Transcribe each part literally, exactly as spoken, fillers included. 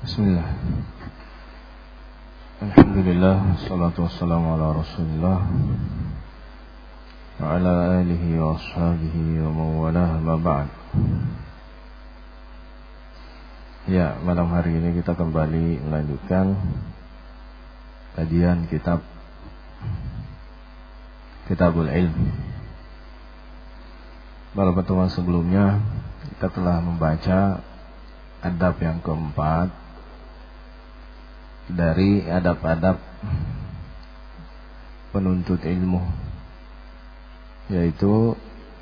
Bismillah. Alhamdulillah, salatu wassalamu ala Rasulillah wa ala alihi wa ashabihi wa mawalah, ma ba'd. Ya, malam hari ini kita kembali melanjutkan kajian kitab Kitabul Ilm. Pada pertemuan sebelumnya kita telah membaca adab yang keempat dari adab-adab penuntut ilmu, yaitu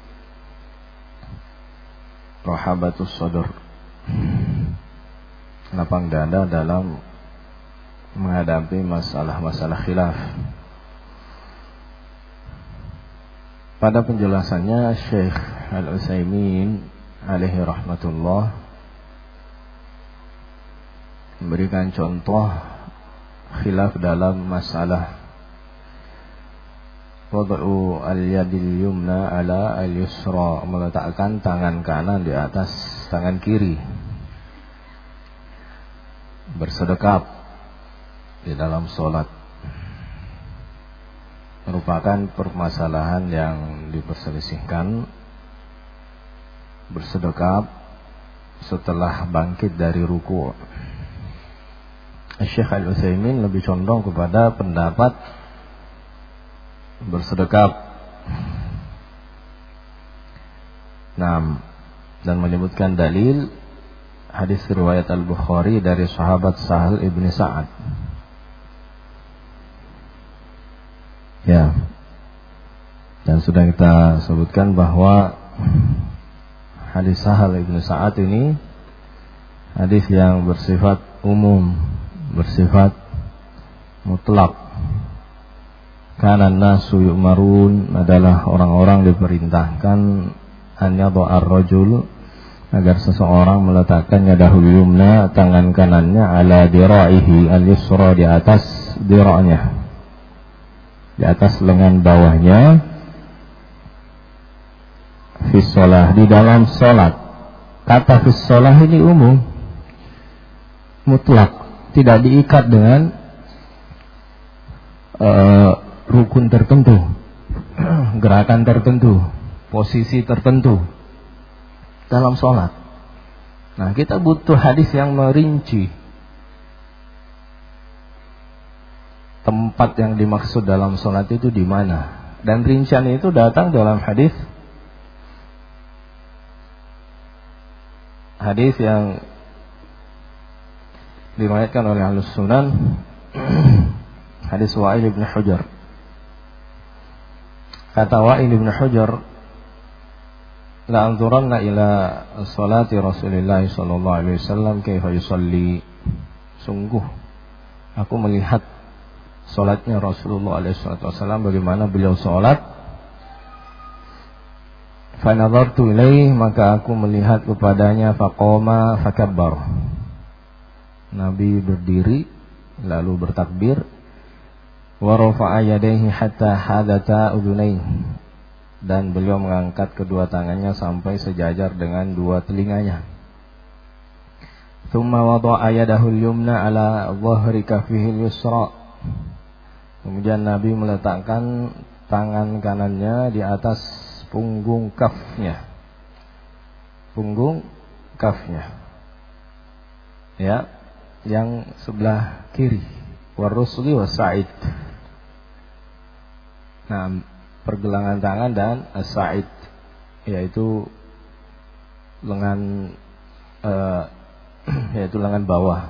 rahabatus sadr, lapang dada dalam menghadapi masalah-masalah khilaf. Pada penjelasannya Syekh Al-Utsaimin alaihi rahmatullah memberikan contoh khilaf dalam masalah wad'u al-yadil yumna ala al-yusra, meletakkan tangan kanan di atas tangan kiri, bersedekap di dalam sholat, merupakan permasalahan yang diperselisihkan. Bersedekap setelah bangkit dari ruku'. Syekh Al-Utsaimin lebih condong kepada pendapat bersedekap. Nah, dan menyebutkan dalil hadis riwayat Al-Bukhari dari sahabat Sahal ibni Sa'ad. Ya. Dan sudah kita sebutkan bahwa hadis Sahal ibni Sa'ad ini hadis yang bersifat umum, bersifat mutlak. Kana nasu yu'marun, adalah orang-orang diperintahkan an yadha'ar rajul, agar seseorang meletakkan yadahul yumna, tangan kanannya, ala dira'ihi al-yusra, di atas dira'nya, di atas lengan bawahnya, fi shalah, di dalam salat. Kata fi shalah ini umum, mutlak, tidak diikat dengan uh, rukun tertentu, gerakan tertentu, posisi tertentu dalam sholat. Nah, kita butuh hadis yang merinci tempat yang dimaksud dalam sholat itu di mana, dan rincian itu datang dalam hadis hadis yang diriwayatkan oleh Ahlus Sunan, hadis Wa'il bin Hujr. Kata Wa'il bin Hujr, la anzuranna ila salati Rasulillah sallallahu alaihi wasallam kaifa yusalli. Sungguh aku melihat salatnya Rasulullah alaihi wasallam, bagaimana beliau salat. Fa nadartu ilaihi, maka aku melihat kepadanya, faqama fakabbar. Nabi berdiri lalu bertakbir, wa rafa'a yadayhi hatta hadata udunayhi, dan beliau mengangkat kedua tangannya sampai sejajar dengan dua telinganya. Tsumma wada'a yadahu al-yumna ala dhahri kaffihi al-yusra, kemudian Nabi meletakkan tangan kanannya di atas punggung kafnya, punggung kafnya, ya, yang sebelah kiri, warusli wasa'id. Nah, pergelangan tangan dan as-sa'id, yaitu lengan uh, yaitu lengan bawah.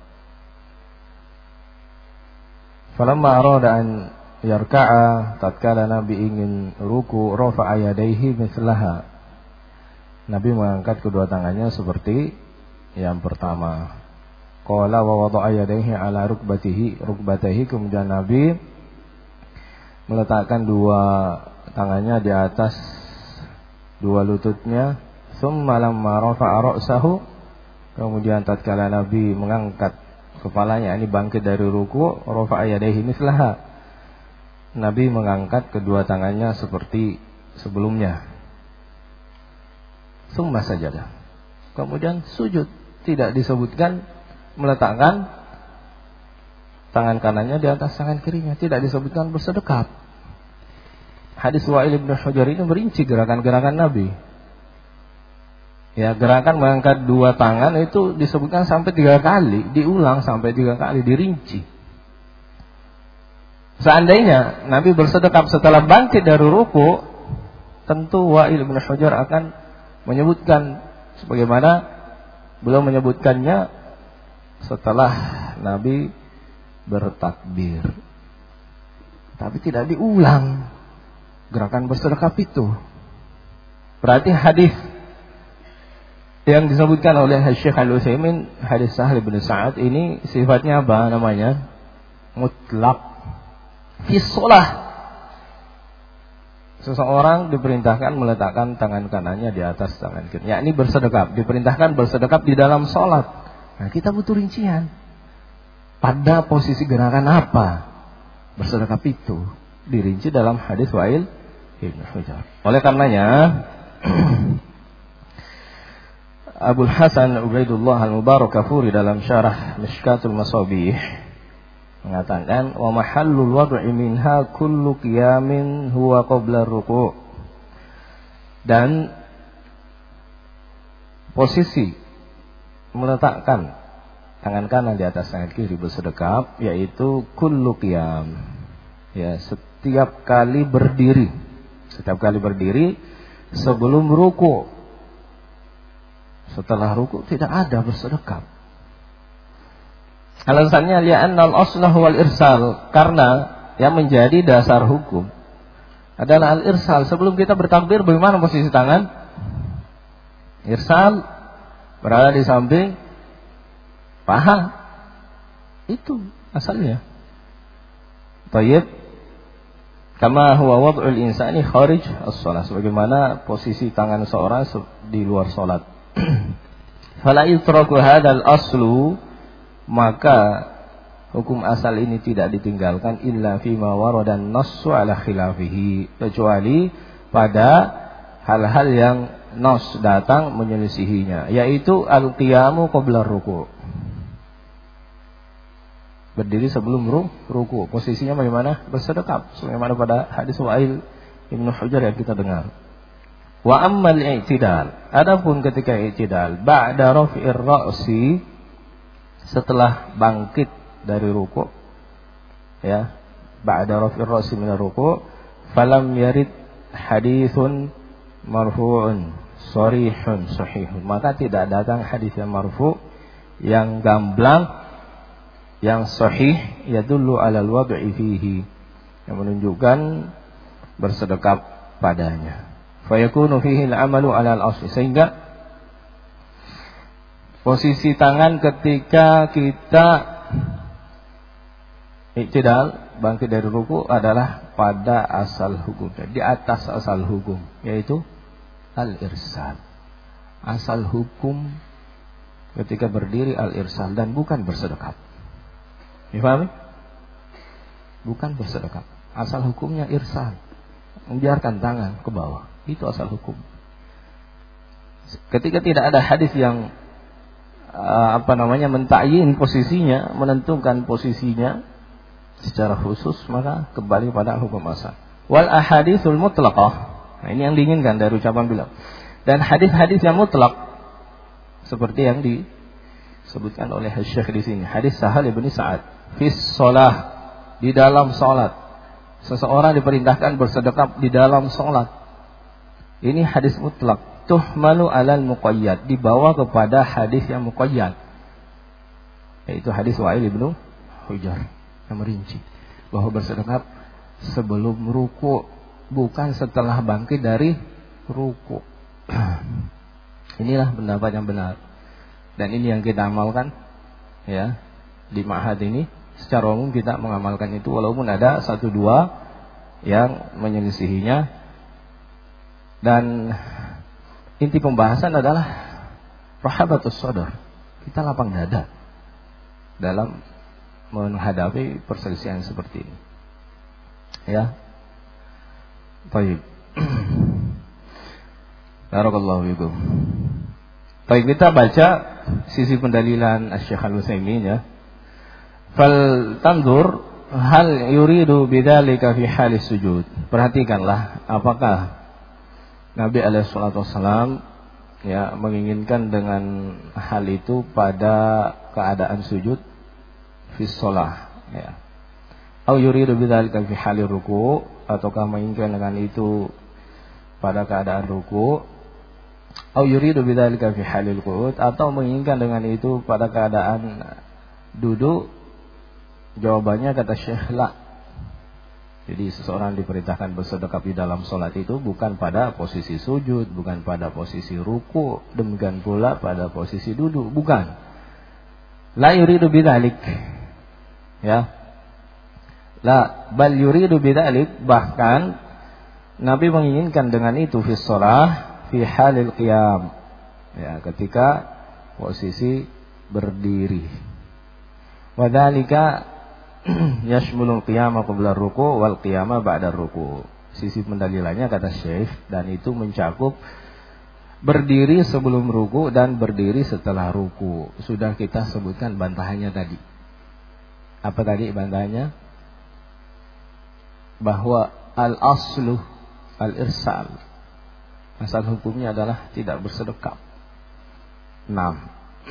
Falamma arada an yarka'a, tatkala Nabi ingin ruku, rafa'a yadayhi mislaha, Nabi mengangkat kedua tangannya seperti yang pertama. Qala wa wada'a yadayhi ala rukbatihi rukbatihi, kemudian Nabi meletakkan dua tangannya di atas dua lututnya. Tsumma lamma rafa'a ra'sahu, kemudian tatkala Nabi mengangkat kepalanya, ini bangkit dari ruku, rafa'a yadayhi mislaha, Nabi mengangkat kedua tangannya seperti sebelumnya. Tsumma sajadah, kemudian sujud. Tidak disebutkan meletakkan tangan kanannya di atas tangan kirinya, tidak disebutkan bersedekap. Hadis Wa'il bin Hujr ini merinci gerakan-gerakan Nabi. Ya, gerakan mengangkat dua tangan itu disebutkan sampai tiga kali, diulang sampai tiga kali, dirinci. Seandainya Nabi bersedekap setelah bangkit dari ruku, tentu Wa'il bin Hujr akan menyebutkan sebagaimana beliau menyebutkannya setelah Nabi bertakbir. Tapi tidak diulang gerakan bersedekap itu. Berarti hadis yang disebutkan oleh Syekh Al-Utsaimin, hadis Sahal bin Sa'ad ini sifatnya apa namanya? Mutlak. Fi shalah. Seseorang diperintahkan meletakkan tangan kanannya di atas tangan kiri. Yakni bersedekap, diperintahkan bersedekap di dalam salat. Nah, kita butuh rincian. Pada posisi gerakan apa bersedekap itu dirinci dalam hadis Wa'il bin Hujr. Oleh karenanya Abul Hasan Ubaidullah Al-Mubarakafuri dalam syarah Mishkatul Masabih mengatakan wa mahallul wad'i minha kullu qiyamin huwa qabla ruku'. Dan posisi meletakkan tangan kanan di atas tangan kiri bersedekap yaitu kullu qiyam. Ya, setiap kali berdiri. Setiap kali berdiri sebelum ruku'. Setelah ruku' tidak ada bersedekap. Alasannya li'anna al-aslah wal irsal, karena yang menjadi dasar hukum adalah al-irsal. Sebelum kita bertakbir bagaimana posisi tangan? Irsal, berada di samping paha. Itu asalnya. Tayyib. Kama huwa wad'ul insani kharij as-shalah, sebagaimana posisi tangan seorang di luar salat. Fala yutraku hadzal aslu, maka hukum asal ini tidak ditinggalkan illa fima warada an-nassu ala khilafihi, kecuali pada hal-hal yang nas datang menyelisihinya, yaitu al-qiyamu qabla ruku'. Berdiri sebelum ruku'. Posisinya bagaimana? Bersedekap, sebagaimana pada hadis Wa'il bin Hujr yang kita dengar. Wa ammal i'tidal, adapun ketika i'tidal ba'da raf'ir ra'si, setelah bangkit dari ruku', ya, ba'da raf'ir ra'si min ruku', falam yarid hadithun marfu'un sharihun sahihun, maka tidak datang hadis yang marfu' yang gamblang, yang sahih, yadullu 'alal wad'i fihi, yang menunjukkan bersedekap padanya. Fayakunu fihi al-'amalu 'ala al-asli, sehingga posisi tangan ketika kita i'tidal, bangkit dari ruku, adalah pada asal hukum, di atas asal hukum, yaitu al-irsal. Asal hukum ketika berdiri al-irsal dan bukan bersedekap. Difahami? Bukan bersedekap. Asal hukumnya irsal, membiarkan tangan ke bawah. Itu asal hukum. Ketika tidak ada hadis yang uh, apa namanya mentakyin posisinya, menentukan posisinya secara khusus, maka kembali pada hukum asal. Wal ahaditsul mutlaqah. Nah, ini yang diinginkan dari ucapan beliau. Dan hadis-hadis yang mutlak seperti yang disebutkan oleh Syekh di sini. Hadis Sahal bin Sa'ad fi shalah, di dalam salat. Seseorang diperintahkan bersedekap di dalam salat. Ini hadis mutlak. Tuhmalu alal muqayyad, dibawa kepada hadis yang muqayyad, yaitu hadis Wa'il bin Hujr yang merinci bahwa bersedekap sebelum ruku', bukan setelah bangkit dari ruku'. Inilah pendapat yang benar, dan ini yang kita amalkan, ya, di ma'had ini. Secara umum kita mengamalkan itu, walaupun ada satu dua yang menyelisihinya. Dan inti pembahasan adalah rahabatus sadar, kita lapang dada dalam menghadapi perselisihan seperti ini, ya. Baik. Barakallahu fikum. Baik, kita baca sisi pendalilan Asy-Syaikh Al-Utsaimin ya. Fal tanzur hal yuridu bidzalika fi halis sujud. Perhatikanlah apakah Nabi alaihi salatu wasallam ya menginginkan dengan hal itu pada keadaan sujud fi shalah ya. Au yuridu bidzalika fi halir ruku', ataukah menginginkan dengan itu pada keadaan ruku', au yuridu bidzalika fi halil qu'ud, atau menginginkan dengan itu pada keadaan duduk. Jawabannya kata Syekh la. Jadi seseorang diperintahkan bersedekap di dalam sholat itu bukan pada posisi sujud, bukan pada posisi ruku, demikian pula pada posisi duduk, bukan. La yuridu bidzalik. Ya. La bal yuridu bidzalik, bahkan Nabi menginginkan dengan itu fi shalah fi halil qiyam. Ya, ketika posisi berdiri. Wa dzalika yashmulul qiyama qabla ruku' wal qiyama ba'da ruku'. Sisi pendalilannya kata Syekh, dan itu mencakup berdiri sebelum ruku' dan berdiri setelah ruku'. Sudah kita sebutkan bantahannya tadi. Apa tadi bantahannya? Bahwa al-aslu al-irsal. Asal hukumnya adalah tidak bersedekap. enam.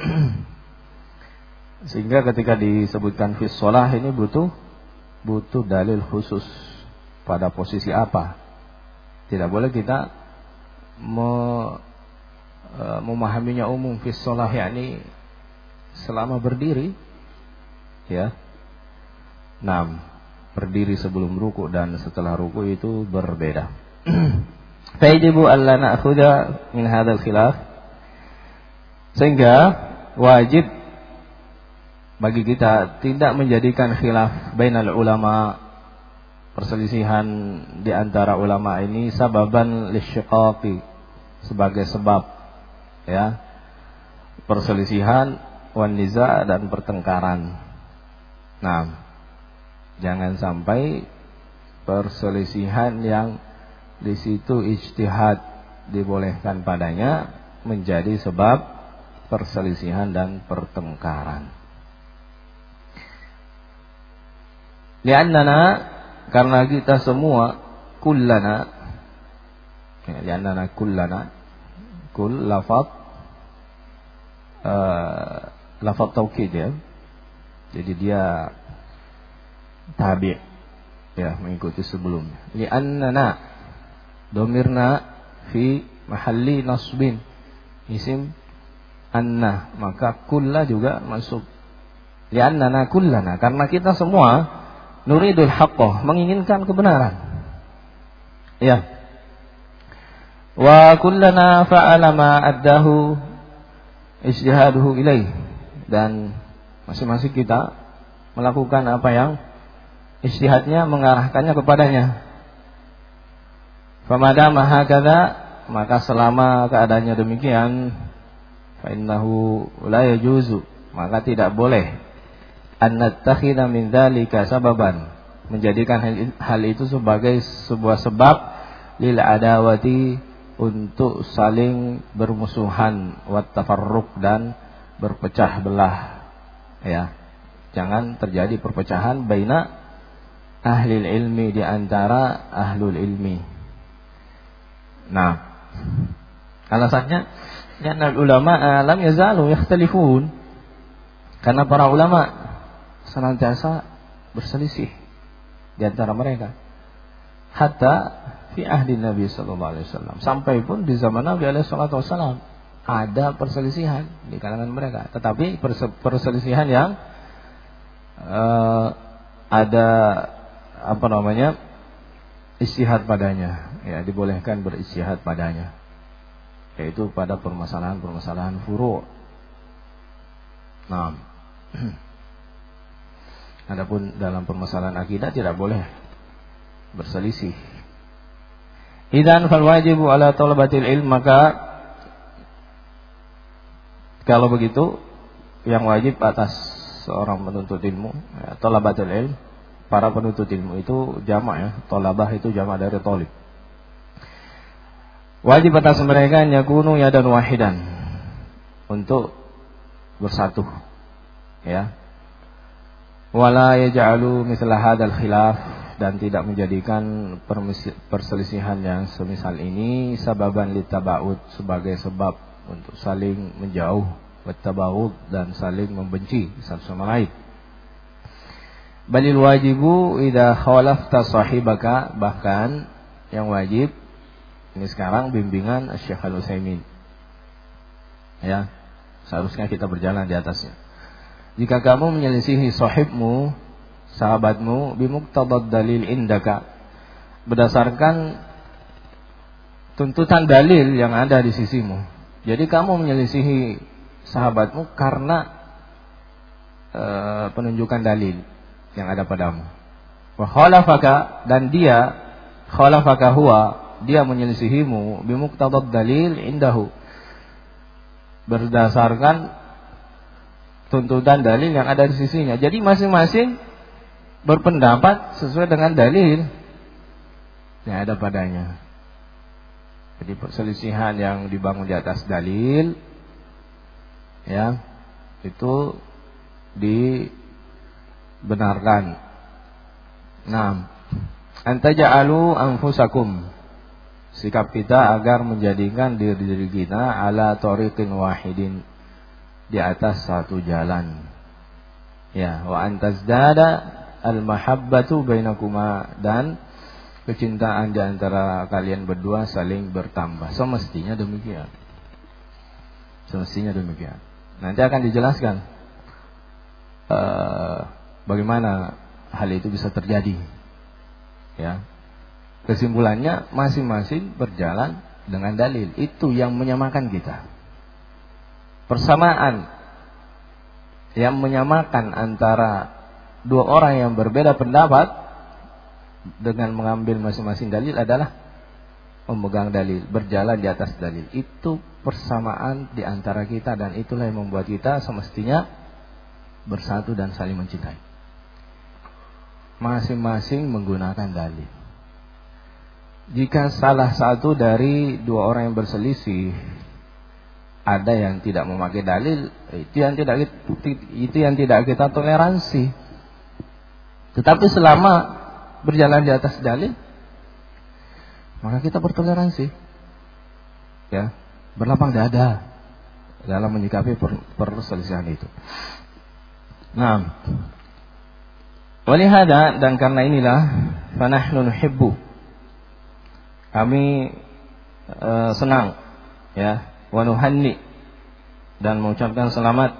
Sehingga ketika disebutkan fi shalah ini butuh butuh dalil khusus pada posisi apa. Tidak boleh kita me, e, memahaminya umum fi shalah, yakni selama berdiri ya. enam. Berdiri sebelum ruku dan setelah ruku itu berbeda. Fajibu alla na'khudha min hadzal khilaf. Sehingga wajib bagi kita tidak menjadikan khilaf bainal ulama, perselisihan di antara ulama ini, sababan lisyiqaqi, sebagai sebab ya perselisihan, wan niza, dan pertengkaran. Nah, jangan sampai perselisihan yang di situ ijtihad dibolehkan padanya menjadi sebab perselisihan dan pertengkaran. Li'annana, karena kita semua, kullana ya, li'annana kullana, kull lafaz uh, lafaz taukid ya. Jadi dia tabi' ya, mengikuti sebelumnya. Li'annana, domirna fi mahalli nasbin, isim anna, maka kulla juga masuk. Li'annana kullana, karena kita semua nuridul haqqah, menginginkan kebenaran. Ya. Wa kullana fa'ala ma addahu ijtihaduhu ilaih, dan masing-masing kita melakukan apa yang ijtihadnya mengarahkannya kepadanya. Famadama hakadha, maka selama keadaannya demikian, fa innahu la yajuzu, maka tidak boleh an nattakhidha min dzalika sababan, menjadikan hal itu sebagai sebuah sebab lil adawati, untuk saling bermusuhan, wat tafarruq, dan berpecah belah ya. Jangan terjadi perpecahan baina ahli ilmi, di antara ahlul ilmi. Nah, alasannya karena ulama lam yazalu yakhtalifun, karena para ulama senantiasa berselisih di antara mereka. Hatta fi ahdi Nabi sallallahu alaihi wasallam, sampai pun di zaman Nabi alaihi salatu wasallam ada perselisihan di kalangan mereka, tetapi perselisihan yang uh, ada apa namanya ijtihad padanya, ya, dibolehkan berijtihad padanya, yaitu pada permasalahan-permasalahan furu'. Nah, adapun dalam permasalahan akidah tidak boleh berselisih. Idzan fal wajibu ala talabatil ilm, maka kalau begitu yang wajib atas seorang penuntut ilmu, ya, talabatul ilm, para penuntut ilmu itu jamak ya, talabah itu jamak dari talib. Wajib atas mereka yakunu yadan wahidan, untuk bersatu, ya. Wala yaj'alu mithla hadzal khilaf, dan tidak menjadikan perselisihan yang semisal ini sababan litaba'ud, sebagai sebab untuk saling menjauh, wattaba'ud, dan saling membenci satu sama lain. Balil wajibu idza khalafta sahibaka, bahkan yang wajib ini sekarang bimbingan Syekh Al-Utsaimin, ya, seharusnya kita berjalan di atasnya. Jika kamu menyelisihi sahibmu, sahabatmu, bimuqtadad dalil indaka, berdasarkan tuntutan dalil yang ada di sisimu. Jadi kamu menyelisihi sahabatmu karena e, penunjukan dalil yang ada padamu. Wa khalafaka, dan dia khalafaka huwa, dia menyelisihimu bimuqtadad dalil indahu, berdasarkan tuntutan dalil yang ada di sisinya. Jadi masing-masing berpendapat sesuai dengan dalil yang ada padanya. Jadi perselisihan yang dibangun di atas dalil, ya, itu dibenarkan. Nah, antaja'alu anfusakum, sikap kita agar menjadikan diri-diri kita ala tariqin wahidin, di atas satu jalan, ya. Wa antazdada al-mahabbatu bainakuma, dan kecintaan di antara kalian berdua saling bertambah. Semestinya demikian. Semestinya demikian. Nanti akan dijelaskan uh, bagaimana hal itu bisa terjadi, ya. Kesimpulannya masing-masing berjalan dengan dalil, itu yang menyamakan kita. Persamaan yang menyamakan antara dua orang yang berbeda pendapat dengan mengambil masing-masing dalil adalah memegang dalil, berjalan di atas dalil. Itu persamaan di antara kita, dan itulah yang membuat kita semestinya bersatu dan saling mencintai. Masing-masing menggunakan dalil. Jika salah satu dari dua orang yang berselisih ada yang tidak memakai dalil, itu yang tidak itu yang tidak kita toleransi. Tetapi selama berjalan di atas dalil, maka kita bertoleransi, ya, berlapang dada dalam menyikapi perselisihan itu. Nah, walihada, dan karena inilah, fanahnu nuhibbu, kami e, senang, ya, wa nuhanni, dan mengucapkan selamat,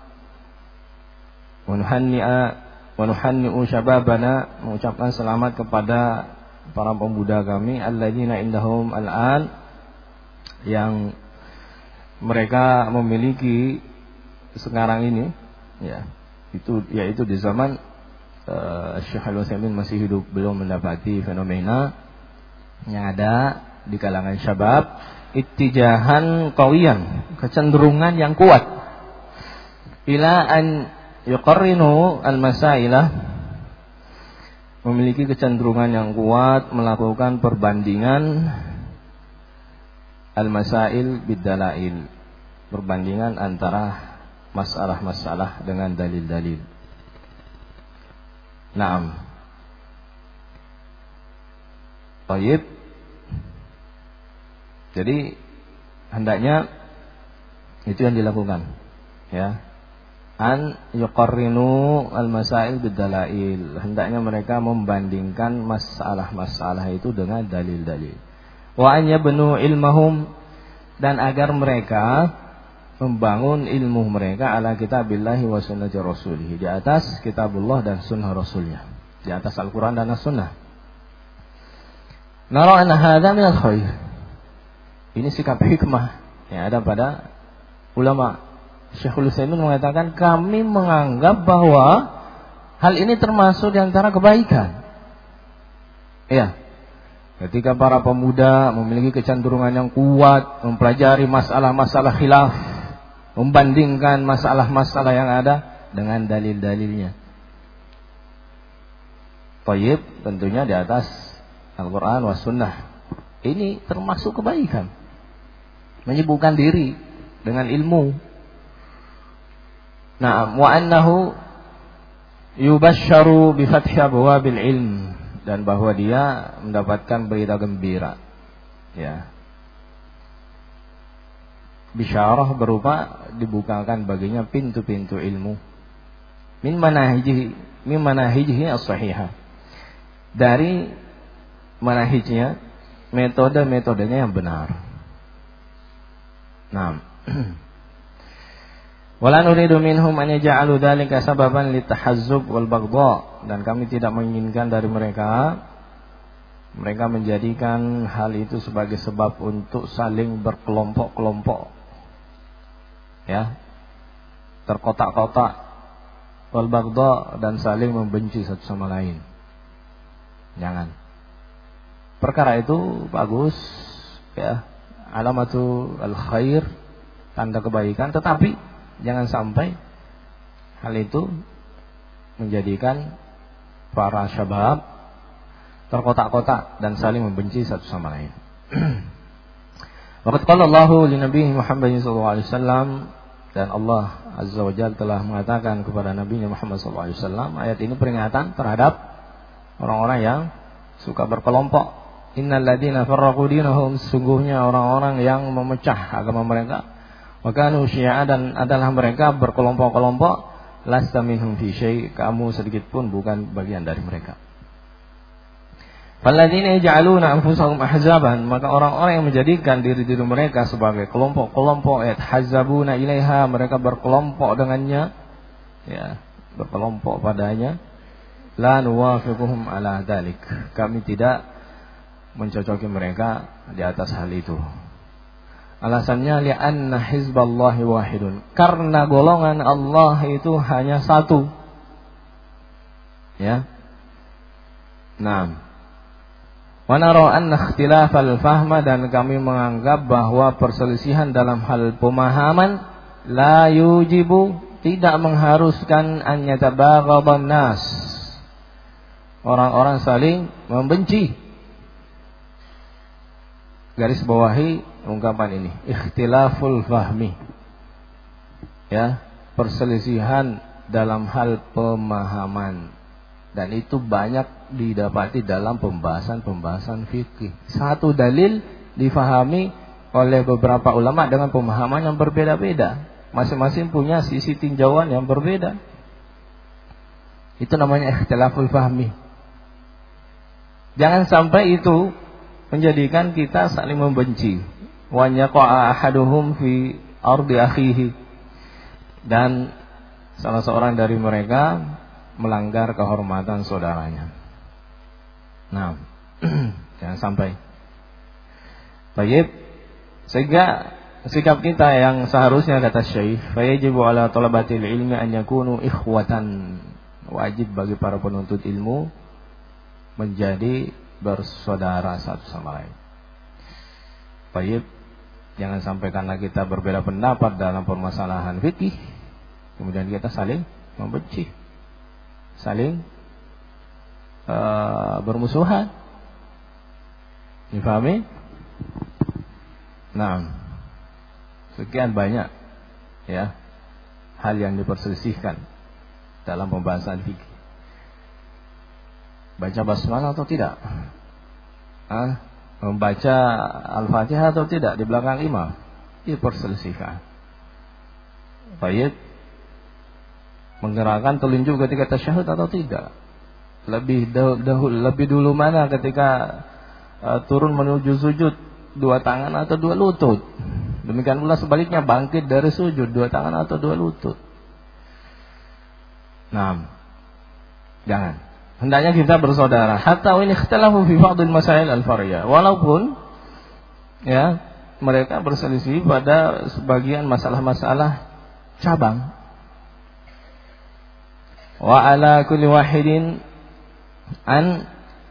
wa nuhanni'a wa nuhanni'u syababana, mengucapkan selamat kepada para pemuda kami, alladzina indahum al'an, yang mereka memiliki sekarang ini, ya, itu yaitu di zaman uh, Syekh Al-Utsaimin masih hidup, belum mendapati fenomena yang ada di kalangan syabab, ittijahan qawiyan, kecenderungan yang kuat, ila an yuqarrinu al-masailah, memiliki kecenderungan yang kuat melakukan perbandingan al-masail bid-dalail, perbandingan antara masalah-masalah dengan dalil-dalil. Naam. Baik. Jadi hendaknya itu yang dilakukan, ya. An yuqarrinu al-masail bid-dalail. Hendaknya mereka membandingkan masalah-masalah itu dengan dalil-dalil. Wa an yabnu ilmahum, dan agar mereka membangun ilmu mereka ala kitabillahi wa sunnati rasulih, di atas kitabullah dan sunnah rasulnya, di atas Al-Quran dan As-Sunnah. Nara anna hadha minal khair. Ini sikap hikmah yang ada pada ulama. Syekhul Utsaimin mengatakan, kami menganggap bahwa hal ini termasuk di antara kebaikan. Iya. Ketika para pemuda memiliki kecenderungan yang kuat mempelajari masalah-masalah khilaf, membandingkan masalah-masalah yang ada dengan dalil-dalilnya. Thayyib, tentunya di atas Al-Quran wa Sunnah. Ini termasuk kebaikan. Menyibukkan diri dengan ilmu, Na'am, wa annahu yubashsharu bi fathi abwabil ilm, dan bahwa dia mendapatkan berita gembira. Ya. Bisyarah berupa dibukakan baginya pintu-pintu ilmu. Min manahijihi, min manahijihi as-sahihah. Dari manahijnya, metode-metodenya yang benar. Naam. Wala nuridu minhum an yaj'alu dzalika sababan litahazzub wal baghdha, dan kami tidak menginginkan dari mereka mereka menjadikan hal itu sebagai sebab untuk saling berkelompok-kelompok, ya, terkotak-kotak, wal baghdha, dan saling membenci satu sama lain. Jangan. Perkara itu bagus, ya, alamatu al khair, tanda kebaikan, tetapi jangan sampai hal itu menjadikan para syabab terkotak-kotak dan saling membenci satu sama lain. Waqad qala Allahu li Nabi Muhammad sallallahu alaihi wasallam, dan Allah Azza wa Jalla telah mengatakan kepada Nabi Muhammad sallallahu alaihi wasallam, ayat ini peringatan terhadap orang-orang yang suka berkelompok. Innal ladzina farraqu dinahum, sungguhnya orang-orang yang memecah agama mereka, wa kanu syi'a, dan adalah mereka berkelompok-kelompok, lasta minhum fi syai', kamu sedikit pun bukan bagian dari mereka. Falladzina yaj'aluna anfusahum ahzaban, maka orang-orang yang menjadikan diri-diri mereka sebagai kelompok-kelompok, yatahazabuna ilaiha, mereka berkelompok dengannya, ya, berkelompok padanya, la nuwafiquhum ala dzalik, kami tidak mencocoki mereka di atas hal itu. Alasannya li'anna hizballahi wahidun, karena golongan Allah itu hanya satu. Ya. Naam. Wa nara anna ikhtilafal fahma, dan kami menganggap bahwa perselisihan dalam hal pemahaman la yujibu, tidak mengharuskan an yatabaghadan nas, orang-orang saling membenci. Garis bawahi ungkapan ini, ikhtilaful fahmi, ya, perselisihan dalam hal pemahaman, dan itu banyak didapati dalam pembahasan-pembahasan fikih. Satu dalil difahami oleh beberapa ulama dengan pemahaman yang berbeda-beda, masing-masing punya sisi tinjauan yang berbeda. Itu namanya ikhtilaful fahmi. Jangan sampai itu menjadikan kita saling membenci. Wa yaqa'a ahaduhum fi ardi akhihi, dan salah seorang dari mereka melanggar kehormatan saudaranya. Nah, jangan sampai. Baik. Sehingga sikap kita yang seharusnya, kata Syekh, fayajibu ala talabatil ilmi an yakunu ikhwatan, wajib bagi para penuntut ilmu menjadi bersaudara satu sama lain. Baik, jangan sampai karena kita berbeda pendapat dalam permasalahan fikih kemudian kita saling membenci, saling uh, bermusuhan. Difahami? Nah, sekian banyak, ya, hal yang diperselisihkan dalam pembahasan fikih. Baca basmalah atau tidak? Hah? Membaca Al-Fatihah atau tidak di belakang imam? Diperselisihkan. Baik. Menggerakkan telunjuk ketika tasyahud atau tidak? Lebih dahulu, lebih dulu mana ketika uh, turun menuju sujud, dua tangan atau dua lutut? Demikian pula sebaliknya, bangkit dari sujud, dua tangan atau dua lutut? Nah, jangan. Hendaknya kita bersaudara. Hatta in ikhtalafu fi ba'dil masail al-far'iyah. Walaupun, ya, mereka berselisih pada sebagian masalah-masalah cabang. Wa ala kulli wahidin an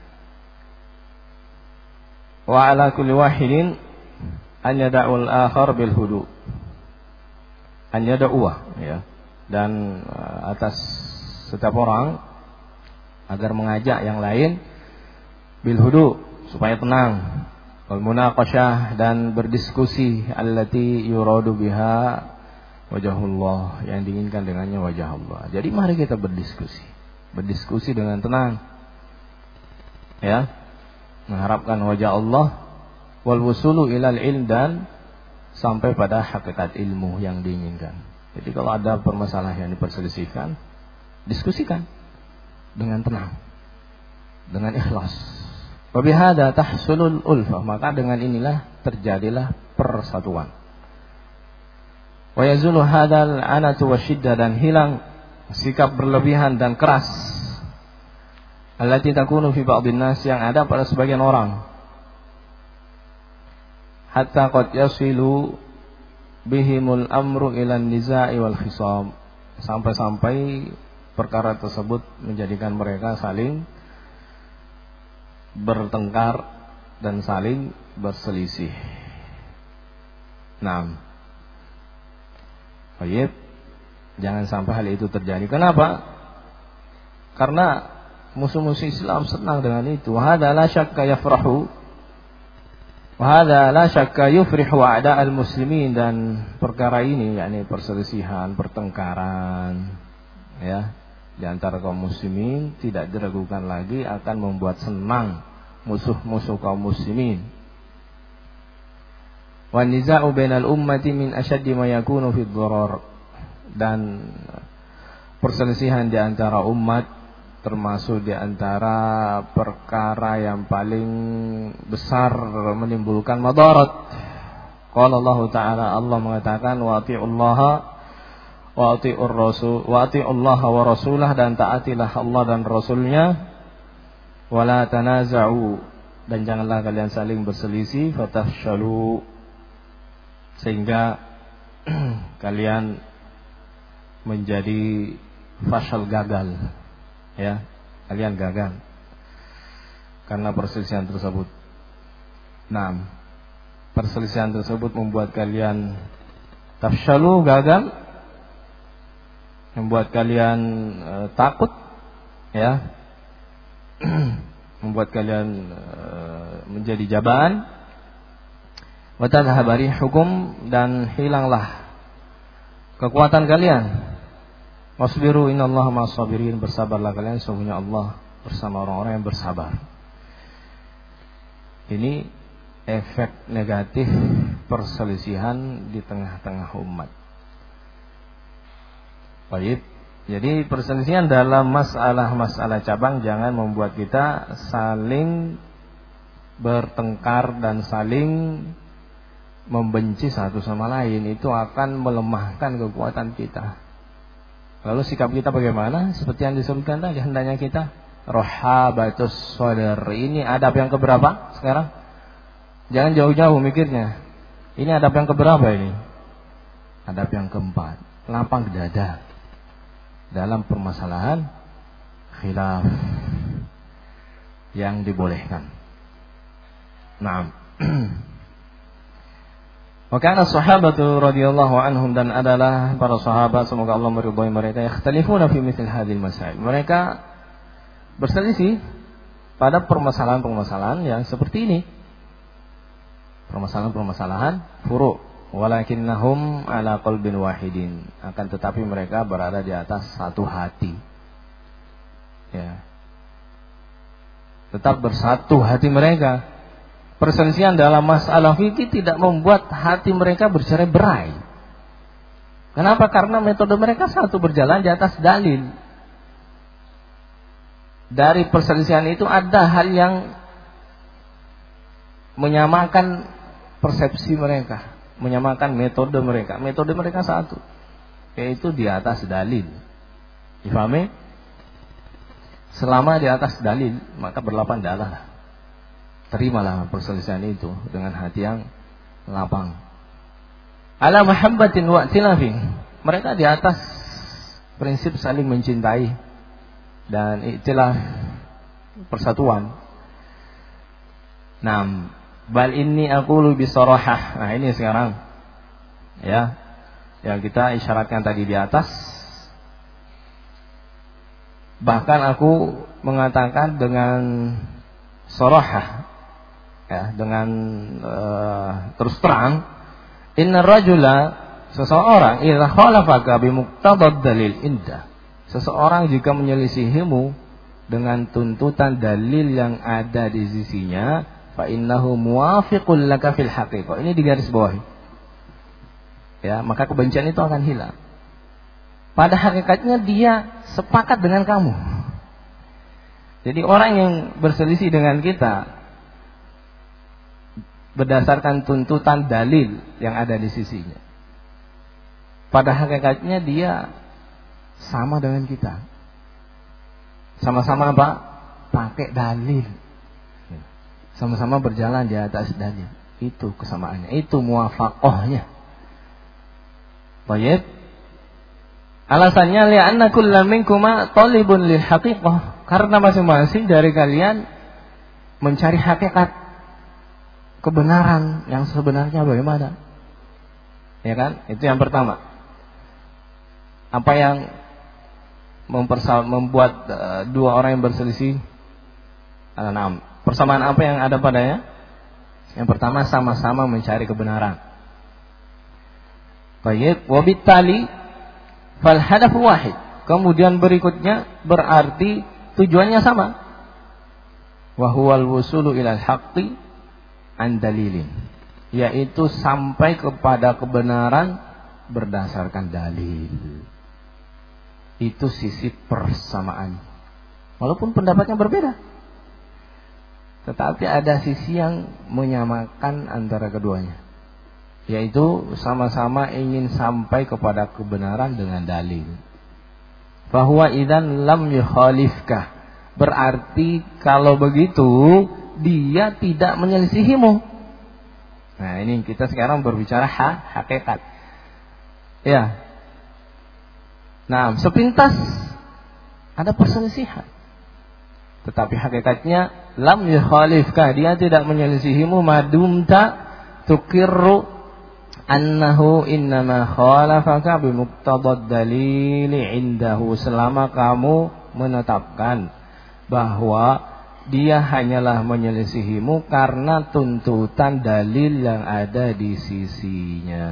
wa ala kulli wahidin an yada'ul akhar bil hudu. An yada'uah, ya. Dan uh, atas setiap orang agar mengajak yang lain bil hudu, supaya tenang, wal munaqasyah, dan berdiskusi, allati yuradu biha wajahullah, yang diinginkan dengannya wajah Allah. Jadi mari kita berdiskusi, berdiskusi dengan tenang, ya, mengharapkan wajah Allah, wal wusulu ilal ilm, dan sampai pada hakikat ilmu yang diinginkan. Jadi kalau ada permasalahan yang diperselisihkan, diskusikan dengan tenang, dengan ikhlas. Wa bihadza tahsulul ulfah, maka dengan inilah terjadilah persatuan. Wa yazulu hadzal anatu wasyiddah, dan hilang sikap berlebihan dan keras allati takunu fi ba'dhin nas, yang ada pada sebagian orang. Hatta qad yasilu bihimul amru ilan nizai wal khisam, sampai-sampai perkara tersebut menjadikan mereka saling bertengkar dan saling berselisih. Naam. Baik, jangan sampai hal itu terjadi. Kenapa? Karena musuh-musuh Islam senang dengan itu. Hadza la syakka yafrahu wa hadza la syakka yufrihu a'da'al muslimin, dan perkara ini, yakni perselisihan, pertengkaran, ya, di antara kaum muslimin tidak diragukan lagi akan membuat senang musuh-musuh kaum muslimin. Wan niza'u bainal ummati min ashaddi ma yakunu fi dharar, dan perselisihan di antara umat termasuk di antara perkara yang paling besar menimbulkan madarat. Qala Allah Ta'ala, Allah mengatakan wa ati'ullaha wa ati'ur rasul wa ati'ullaha wa rasulah, dan taatilah Allah dan Rasulnya. Wala tanaza'u, dan janganlah kalian saling berselisih, fatafshalu, sehingga kalian menjadi fashal, gagal, ya, kalian gagal karena perselisihan tersebut. Nah, perselisihan tersebut membuat kalian tafshalu, gagal, membuat kalian e, takut, ya, membuat kalian e, menjadi jabaan. Wa tadhhabari hukum, dan hilanglah kekuatan kalian. Wasbiru innallaha ma'as sabirin, bersabarlah kalian, sesungguhnya Allah bersama orang-orang yang bersabar. Ini efek negatif perselisihan di tengah-tengah umat. Baik. Jadi perselisihan dalam masalah-masalah cabang jangan membuat kita saling bertengkar dan saling membenci satu sama lain. Itu akan melemahkan kekuatan kita. Lalu sikap kita bagaimana? Seperti yang disebutkan tadi, hendaknya kita rohabatus shadar. Ini adab yang keberapa sekarang? Jangan jauh-jauh mikirnya. Ini adab yang keberapa ini? Adab yang keempat, lapang dada dalam permasalahan khilaf yang dibolehkan. Naam. Maka as-sahabatu radhiyallahu anhum, dan adalah para sahabat, semoga Allah meridhai mereka, yakhtalifuna fi mithl hadhil masail. Mereka berselisih pada permasalahan-permasalahan yang seperti ini. Permasalahan-permasalahan furu', walakinnahum ala qalbin wahidin, akan tetapi mereka berada di atas satu hati. Ya. Tetap bersatu hati mereka. Perselisihan dalam masalah fikih tidak membuat hati mereka bercerai-berai. Kenapa? Karena metode mereka satu, berjalan di atas dalil. Dari perselisihan itu ada hal yang menyamakan persepsi mereka, menyamakan metode mereka. Metode mereka satu, yaitu di atas dalil. Difahami? Selama di atas dalil, maka berlapang dada. Terimalah perselisihan itu dengan hati yang lapang. Ala mahabbatin wa tilafin. Mereka di atas prinsip saling mencintai dan iktilaf, persatuan. Naam, bal inni aqulu bisarahah. Nah, ini sekarang, ya, yang kita isyaratkan tadi di atas. Bahkan aku mengatakan dengan sarahah, ya, dengan uh, terus terang, inna rajula seseorang idza khalafaka bi muqtadad dalil indah. Seseorang jika menyelisihimu dengan tuntutan dalil yang ada di sisinya, fa innahu muwafiqul laka fil haqiqah. Ini digaris bawahi. Ya, maka kebencian itu akan hilang. Pada hakikatnya dia sepakat dengan kamu. Jadi orang yang berselisih dengan kita berdasarkan tuntutan dalil yang ada di sisinya, pada hakikatnya dia sama dengan kita. Sama-sama apa? Pakai dalil. Sama-sama berjalan di atas dalil. Itu kesamaannya. Itu muwafaqahnya. Baik. Alasannya li'anna kullam minkuma talibun lil haqiqah. Karena masing-masing dari kalian mencari hakikat, kebenaran yang sebenarnya bagaimana. Ya kan? Itu yang pertama. Apa yang mempersal membuat uh, dua orang yang berselisih? Al-An'am. Persamaan apa yang ada padanya? Yang pertama, sama-sama mencari kebenaran. Baik, wabittali fal hadaf wahid. Kemudian berikutnya berarti tujuannya sama. Wa huwal wusulu ilal haqqi an dalilin, yaitu sampai kepada kebenaran berdasarkan dalil. Itu sisi persamaan. Walaupun pendapatnya berbeda, tetapi ada sisi yang menyamakan antara keduanya, yaitu sama-sama ingin sampai kepada kebenaran dengan dalil. Fahuwa idzan lam yukhalifka, berarti kalau begitu dia tidak menyelisihimu. Nah, ini kita sekarang berbicara ha, hakikat. Ya. Nah, sepintas ada perselisihan, tetapi hakikatnya lam yukhalifka, dia tidak menyelisihimu madumta tukirru annahu innama khalafaka bimuqtadad dalili indahu, selama kamu menetapkan bahwa dia hanyalah menyelisihimu karena tuntutan dalil yang ada di sisinya.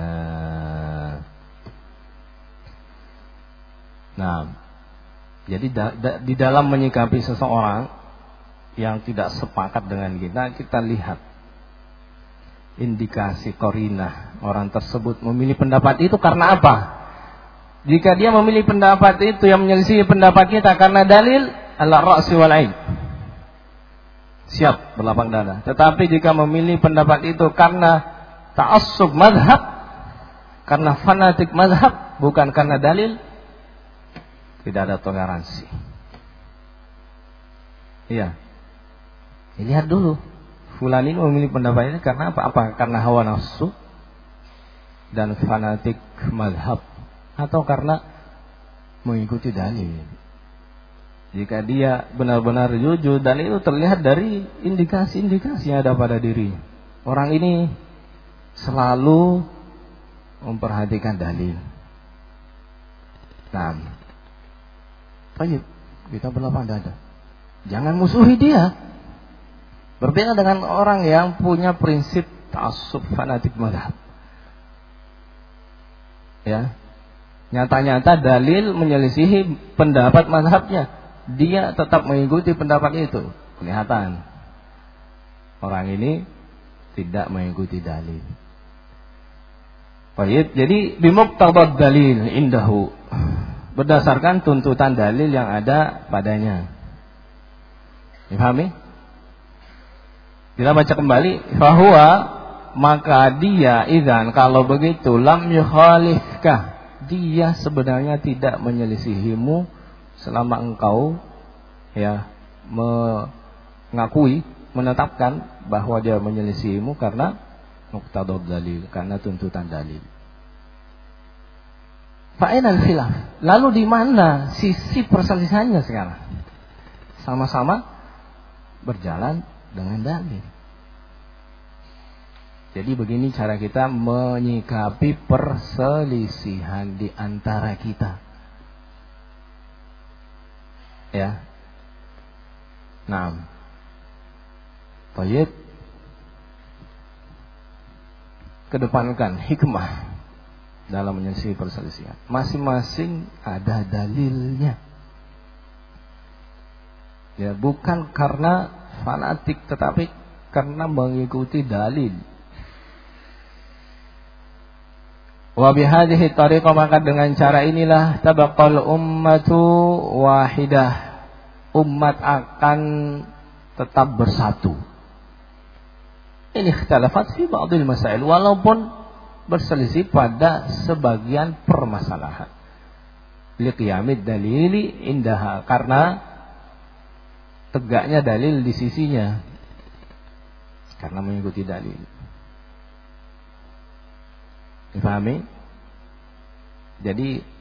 Nah, jadi da, da, di dalam menyikapi seseorang yang tidak sepakat dengan kita, kita lihat indikasi korinah orang tersebut memilih pendapat itu karena apa. Jika dia memilih pendapat itu yang menyelisihi pendapat kita karena dalil, ala ra'si wal ain, siap berlapang dada. Tetapi jika memilih pendapat itu karena ta'assub mazhab, karena fanatik mazhab, bukan karena dalil, tidak ada toleransi. Iya. Lihat dulu, fulan ini memilih pendapat ini karena apa? Apa? Karena hawa nafsu dan fanatik mazhab, atau karena mengikuti dalil. Jika dia benar-benar jujur, dan itu terlihat dari indikasi-indikasi yang ada pada diri. Orang ini selalu memperhatikan dalil. Nah, baik, kita berlapang dada. Jangan musuhi dia. Berbeda dengan orang yang punya prinsip ta'assub fanatik mazhab. Ya, nyata-nyata dalil menyelisihi pendapat mazhabnya, dia tetap mengikuti pendapat itu. Kelihatan orang ini tidak mengikuti dalil. Baik, jadi bimuqtadad dalil indahu, berdasarkan tuntutan dalil yang ada padanya. Dipahami? Kita baca kembali, fahuwa, maka dia idzan, kalau begitu, lam yukhalifka, dia sebenarnya tidak menyelisihimu selama engkau ya mengakui, menetapkan bahwa dia menyelisihimu karena muqtadad dalil, karena tuntutan dalil. Fa'inal khilaf, lalu di mana sisi perselisihannya sekarang? Sama-sama berjalan dengan dalil. Jadi begini cara kita menyikapi perselisihan di antara kita. Ya. Nah. Baik. Kedepankan hikmah dalam menyelesaikan perselisihan. Masing-masing ada dalilnya. Ya, bukan karena fanatik, tetapi karena mengikuti dalil. Wa bihadhihi tariqah, maka dengan cara inilah tabaqal ummatu wahidah, umat akan tetap bersatu. Ini ikhtilafat fi ba'dil masail, walaupun berselisih pada sebagian permasalahan. Liqiyamid dalili indaha, karena tegaknya dalil di sisinya, karena mengikuti dalil. Difahami? Jadi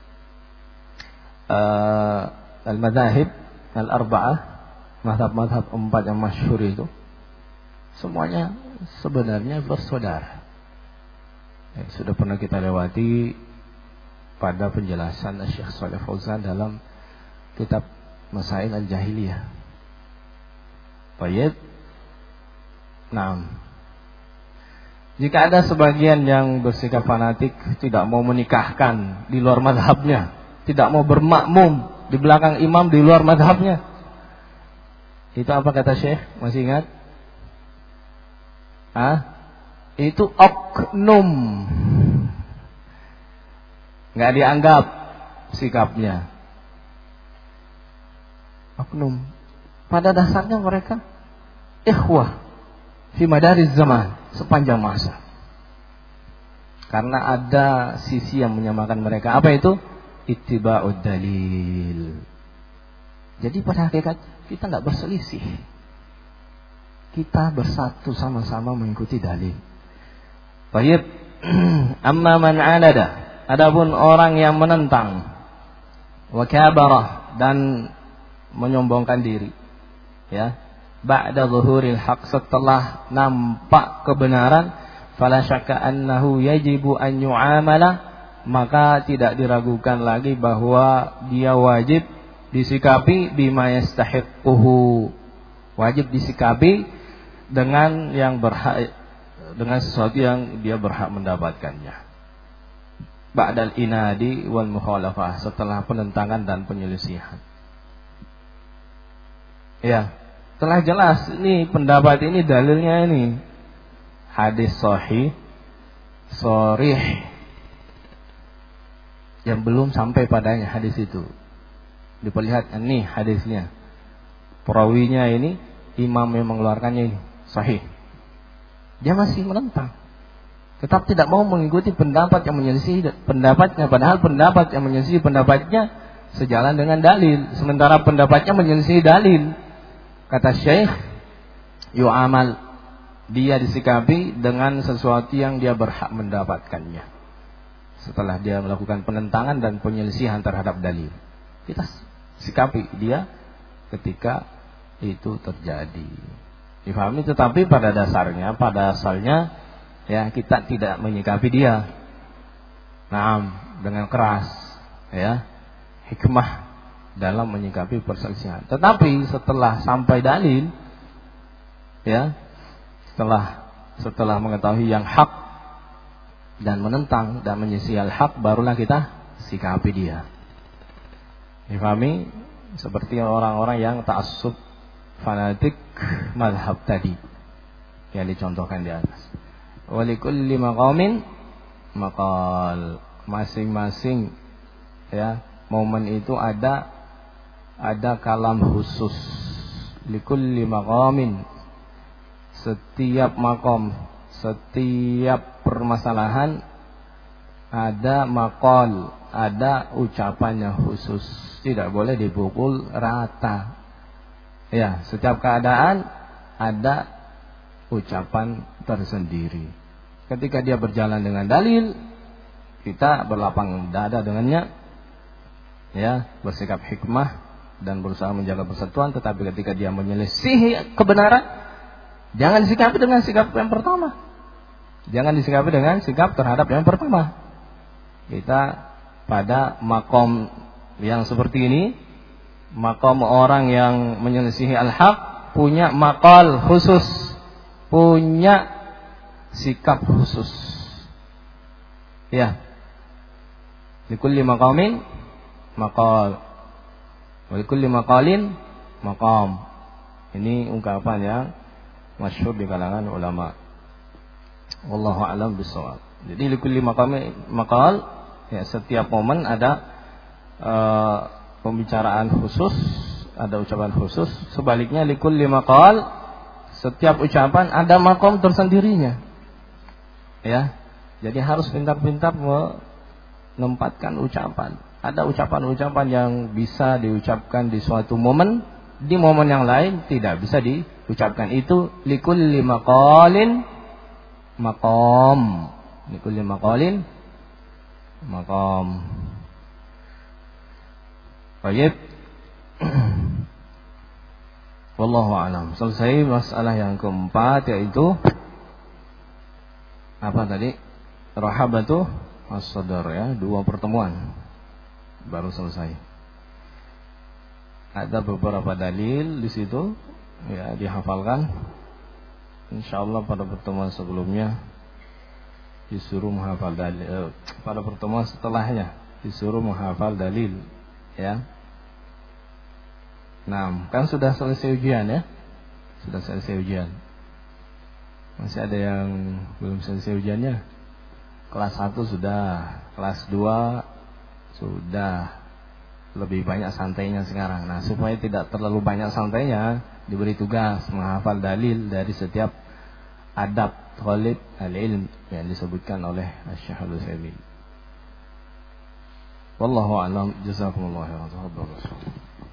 uh, al-madzahib al-arba'ah, mazhab-mazhab empat yang masyhur itu semuanya sebenarnya bersaudara. Ya, sudah pernah kita lewati pada penjelasan Syekh Shalih Fauzan dalam kitab Masail al-Jahiliyah. Baik. Naam. Jika ada sebagian yang bersikap fanatik, tidak mau menikahkan di luar mazhabnya, tidak mau bermakmum di belakang imam di luar mazhabnya, itu apa kata Syekh? Masih ingat? Ah, itu oknum, nggak dianggap sikapnya. Oknum. Pada dasarnya mereka ikhwah fi madariz zaman, sepanjang masa. Karena ada sisi yang menyamakan mereka. Apa itu? Ittiba'ud dalil. Jadi pada hakikat kita nggak berselisih. Kita bersatu sama-sama mengikuti dalil. Baik. Amma man 'anada, adapun orang yang menentang, wa kabarah, dan menyombongkan diri, ya, ba'da zuhuril haq, setelah nampak kebenaran, fala syakka annahu yajibu an yu'amala, maka tidak diragukan lagi bahwa dia wajib disikapi bima yastahiquhu, wajib disikapi dengan yang berhak, dengan sesuatu yang dia berhak mendapatkannya. Ba'dal inadi wal mukhalafah, setelah penentangan dan penyelisihan. Ya, telah jelas ini pendapat ini, dalilnya ini hadis sahih sharih yang belum sampai padanya hadis itu. Diperlihatkan nih hadisnya, perawinya ini, imam yang mengeluarkannya ini sahih. Dia masih menentang, tetap tidak mau mengikuti pendapat yang menyelisih pendapatnya, padahal pendapat yang menyelisih pendapatnya sejalan dengan dalil, sementara pendapatnya menyelisih dalil. Kata Syekh, yu'amal, dia disikapi dengan sesuatu yang dia berhak mendapatkannya setelah dia melakukan penentangan dan penyelisihan terhadap dalil. Kita sikapi dia ketika itu terjadi. Difahami? Tetapi pada dasarnya, pada asalnya, ya, kita tidak menyikapi dia, naam, dengan keras, ya, hikmah dalam menyikapi perselisihan. Tetapi setelah sampai dalil, ya, setelah setelah mengetahui yang hak dan menentang dan menyelisihi al-haq, barulah kita sikapi dia. Difahami? Seperti orang-orang yang ta'assub fanatik mazhab tadi yang dicontohkan di atas. Wa likulli maqamin maqal, masing-masing, ya, momen itu ada ada kalam khusus. Likulli maqamin, setiap maqam, setiap permasalahan ada maqal, ada ucapannya khusus, tidak boleh dipukul rata. Ya, setiap keadaan ada ucapan tersendiri. Ketika dia berjalan dengan dalil, kita berlapang dada dengannya, ya, bersikap hikmah dan berusaha menjaga persatuan. Tetapi ketika dia menyelisihi kebenaran, jangan disikapi dengan sikap yang pertama. Jangan disikapi dengan sikap terhadap yang pertama. Kita pada makom yang seperti ini, makom orang yang menyelisihi al-haq, punya maqal khusus, punya sikap khusus. Ya, Likulli maqamin maqal. Wa likulli maqalin maqam. Ini ungkapan yang masyhur di kalangan ulama. Wallahu a'lam bishawab. Jadi likulli maqamin maqal, ya setiap momen ada uh, pembicaraan khusus, ada ucapan khusus. Sebaliknya likulli maqal, setiap ucapan ada maqam tersendirinya. Ya. Jadi harus pintar-pintar menempatkan ucapan. Ada ucapan-ucapan yang bisa diucapkan di suatu momen, di momen yang lain tidak bisa diucapkan. Itu likulli maqalin maqam. Likulli maqalin maqam. Baik. Wallahu a'lam. Selesai masalah yang keempat, yaitu apa tadi? Rahabatu as-sadar, ya, dua pertemuan baru selesai. Ada beberapa dalil di situ, ya, dihafalkan. Insyaallah pada pertemuan sebelumnya disuruh menghafal dalil, eh, pada pertemuan setelahnya disuruh menghafal dalil, ya. Nah, kan sudah selesai ujian, ya. Sudah selesai ujian. Masih ada yang belum selesai ujiannya? Kelas satu sudah, kelas dua sudah. Lebih banyak santainya sekarang. Nah, supaya tidak terlalu banyak santainya, diberi tugas menghafal dalil dari setiap adab talib al-ilm yang disebutkan oleh Syekh Al-Utsaimin. Wallahu a'lam. Jazakumullahu khairan.